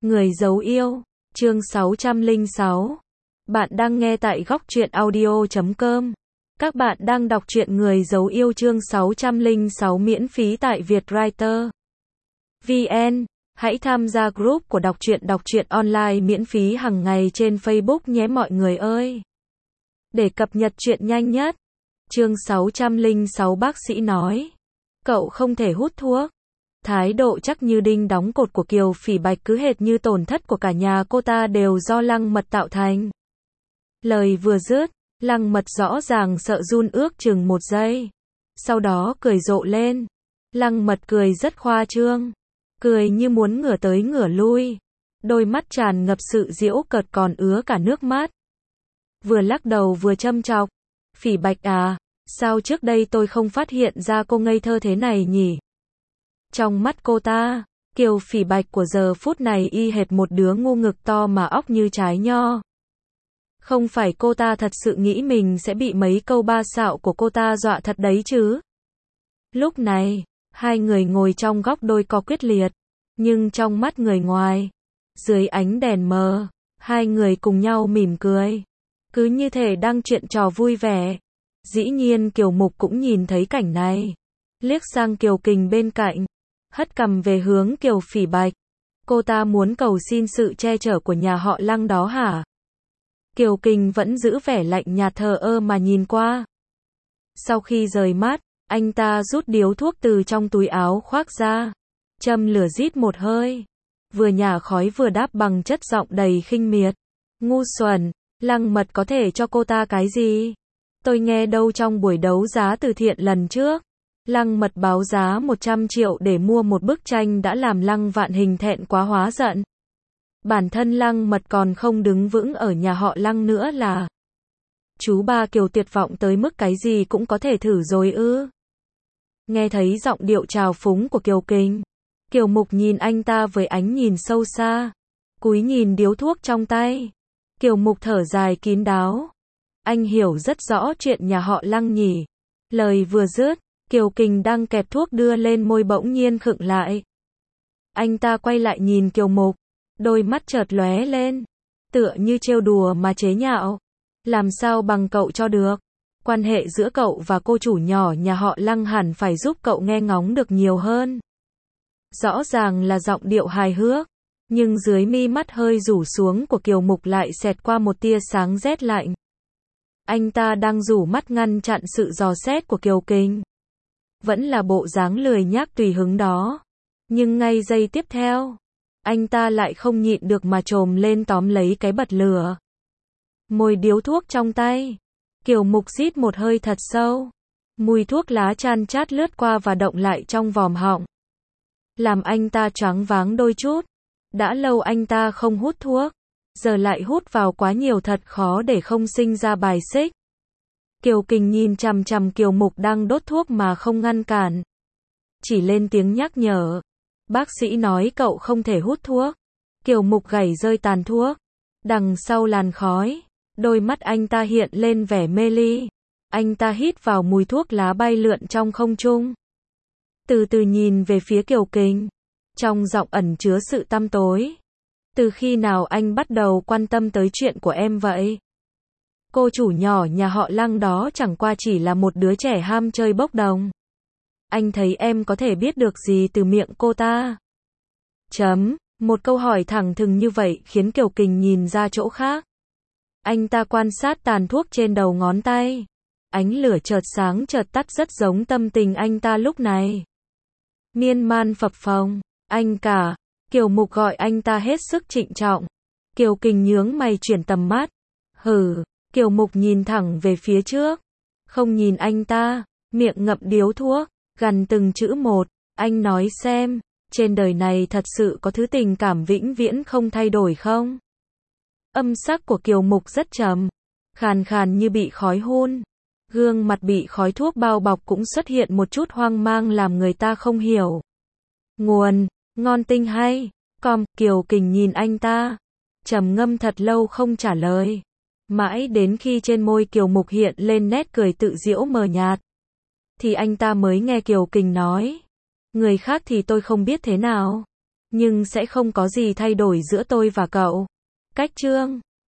Người giấu yêu, chương 606. Bạn đang nghe tại góc truyện audio.com. Các bạn đang đọc truyện Người giấu yêu chương 606 miễn phí tại Vietwriter VN. Hãy tham gia group của đọc truyện online miễn phí hàng ngày trên Facebook nhé mọi người ơi. Để cập nhật truyện nhanh nhất. Chương 606 bác sĩ nói. Cậu không thể hút thuốc. Thái độ chắc như đinh đóng cột của Kiều Phỉ Bạch cứ hệt như tổn thất của cả nhà cô ta đều do Lăng Mật tạo thành. Lời vừa dứt, Lăng Mật rõ ràng sợ run ước chừng một giây. Sau đó cười rộ lên. Lăng Mật cười rất khoa trương. Cười như muốn ngửa tới ngửa lui. Đôi mắt tràn ngập sự giễu cợt còn ứa cả nước mắt. Vừa lắc đầu vừa châm chọc. Phỉ Bạch à, sao trước đây tôi không phát hiện ra cô ngây thơ thế này nhỉ? Trong mắt cô ta, Kiều Phỉ Bạch của giờ phút này y hệt một đứa ngu ngực to mà óc như trái nho. Không phải cô ta thật sự nghĩ mình sẽ bị mấy câu ba xạo của cô ta dọa thật đấy chứ. Lúc này, hai người ngồi trong góc đôi co quyết liệt, nhưng trong mắt người ngoài, dưới ánh đèn mờ, hai người cùng nhau mỉm cười. Cứ như thể đang chuyện trò vui vẻ. Dĩ nhiên Kiều Mục cũng nhìn thấy cảnh này. Liếc sang Kiều Kình bên cạnh, hất cằm về hướng Kiều Phỉ Bạch. Cô ta muốn cầu xin sự che chở của nhà họ Lăng đó hả? Kiều Kình vẫn giữ vẻ lạnh nhạt thờ ơ mà nhìn qua. Sau khi rời mắt, anh ta rút điếu thuốc từ trong túi áo khoác ra, châm lửa rít một hơi, vừa nhả khói vừa đáp bằng chất giọng đầy khinh miệt. Ngu xuẩn, Lăng Mật có thể cho cô ta cái gì? Tôi nghe đâu trong buổi đấu giá từ thiện lần trước, Lăng Mật báo giá 100 triệu để mua một bức tranh đã làm Lăng Vạn Hình thẹn quá hóa giận. Bản thân Lăng Mật còn không đứng vững ở nhà họ Lăng nữa là. Chú ba Kiều tuyệt vọng tới mức cái gì cũng có thể thử rồi ư? Nghe thấy giọng điệu trào phúng của Kiều Kình, Kiều Mục nhìn anh ta với ánh nhìn sâu xa, cúi nhìn điếu thuốc trong tay. Kiều Mục thở dài kín đáo. Anh hiểu rất rõ chuyện nhà họ Lăng nhỉ. Lời vừa dứt, Kiều Kình đang kẹp thuốc đưa lên môi bỗng nhiên khựng lại. Anh ta quay lại nhìn Kiều Mục, đôi mắt chợt lóe lên, tựa như trêu đùa mà chế nhạo. Làm sao bằng cậu cho được? Quan hệ giữa cậu và cô chủ nhỏ nhà họ Lăng hẳn phải giúp cậu nghe ngóng được nhiều hơn. Rõ ràng là giọng điệu hài hước, nhưng dưới mi mắt hơi rủ xuống của Kiều Mục lại xẹt qua một tia sáng rét lạnh. Anh ta đang rủ mắt ngăn chặn sự dò xét của Kiều Kình. Vẫn là bộ dáng lười nhác tùy hứng đó. Nhưng ngay giây tiếp theo, anh ta lại không nhịn được mà trồm lên tóm lấy cái bật lửa. Môi điếu thuốc trong tay. Kiều Mục rít một hơi thật sâu. Mùi thuốc lá chan chát lướt qua và động lại trong vòm họng. Làm anh ta choáng váng đôi chút. Đã lâu anh ta không hút thuốc. Giờ lại hút vào quá nhiều thật khó để không sinh ra bài xích. Kiều Kình nhìn chằm chằm Kiều Mục đang đốt thuốc mà không ngăn cản. Chỉ lên tiếng nhắc nhở. Bác sĩ nói cậu không thể hút thuốc. Kiều Mục gảy rơi tàn thuốc. Đằng sau làn khói, đôi mắt anh ta hiện lên vẻ mê ly. Anh ta hít vào mùi thuốc lá bay lượn trong không trung. Từ từ nhìn về phía Kiều Kình. Trong giọng ẩn chứa sự tăm tối. Từ khi nào anh bắt đầu quan tâm tới chuyện của em vậy? Cô chủ nhỏ nhà họ Lăng đó chẳng qua chỉ là một đứa trẻ ham chơi bốc đồng. Anh thấy em có thể biết được gì từ miệng cô ta? Một câu hỏi thẳng thừng như vậy khiến Kiều Kình nhìn ra chỗ khác. Anh ta quan sát tàn thuốc trên đầu ngón tay. Ánh lửa chợt sáng chợt tắt rất giống tâm tình anh ta lúc này. Miên man phập phồng. Anh cả. Kiều Mục gọi anh ta hết sức trịnh trọng. Kiều Kình nhướng mày chuyển tầm mắt. Hừ. Kiều Mục nhìn thẳng về phía trước. Không nhìn anh ta. Miệng ngậm điếu thuốc. Gằn từng chữ một. Anh nói xem. Trên đời này thật sự có thứ tình cảm vĩnh viễn không thay đổi không? Âm sắc của Kiều Mục rất trầm. Khàn khàn như bị khói hun. Gương mặt bị khói thuốc bao bọc cũng xuất hiện một chút hoang mang làm người ta không hiểu. Nguồn. Ngon tinh hay. Kiều Kình nhìn anh ta. Trầm ngâm thật lâu không trả lời. Mãi đến khi trên môi Kiều Mục hiện lên nét cười tự giễu mờ nhạt. Thì anh ta mới nghe Kiều Kình nói. Người khác thì tôi không biết thế nào. Nhưng sẽ không có gì thay đổi giữa tôi và cậu. Cách chương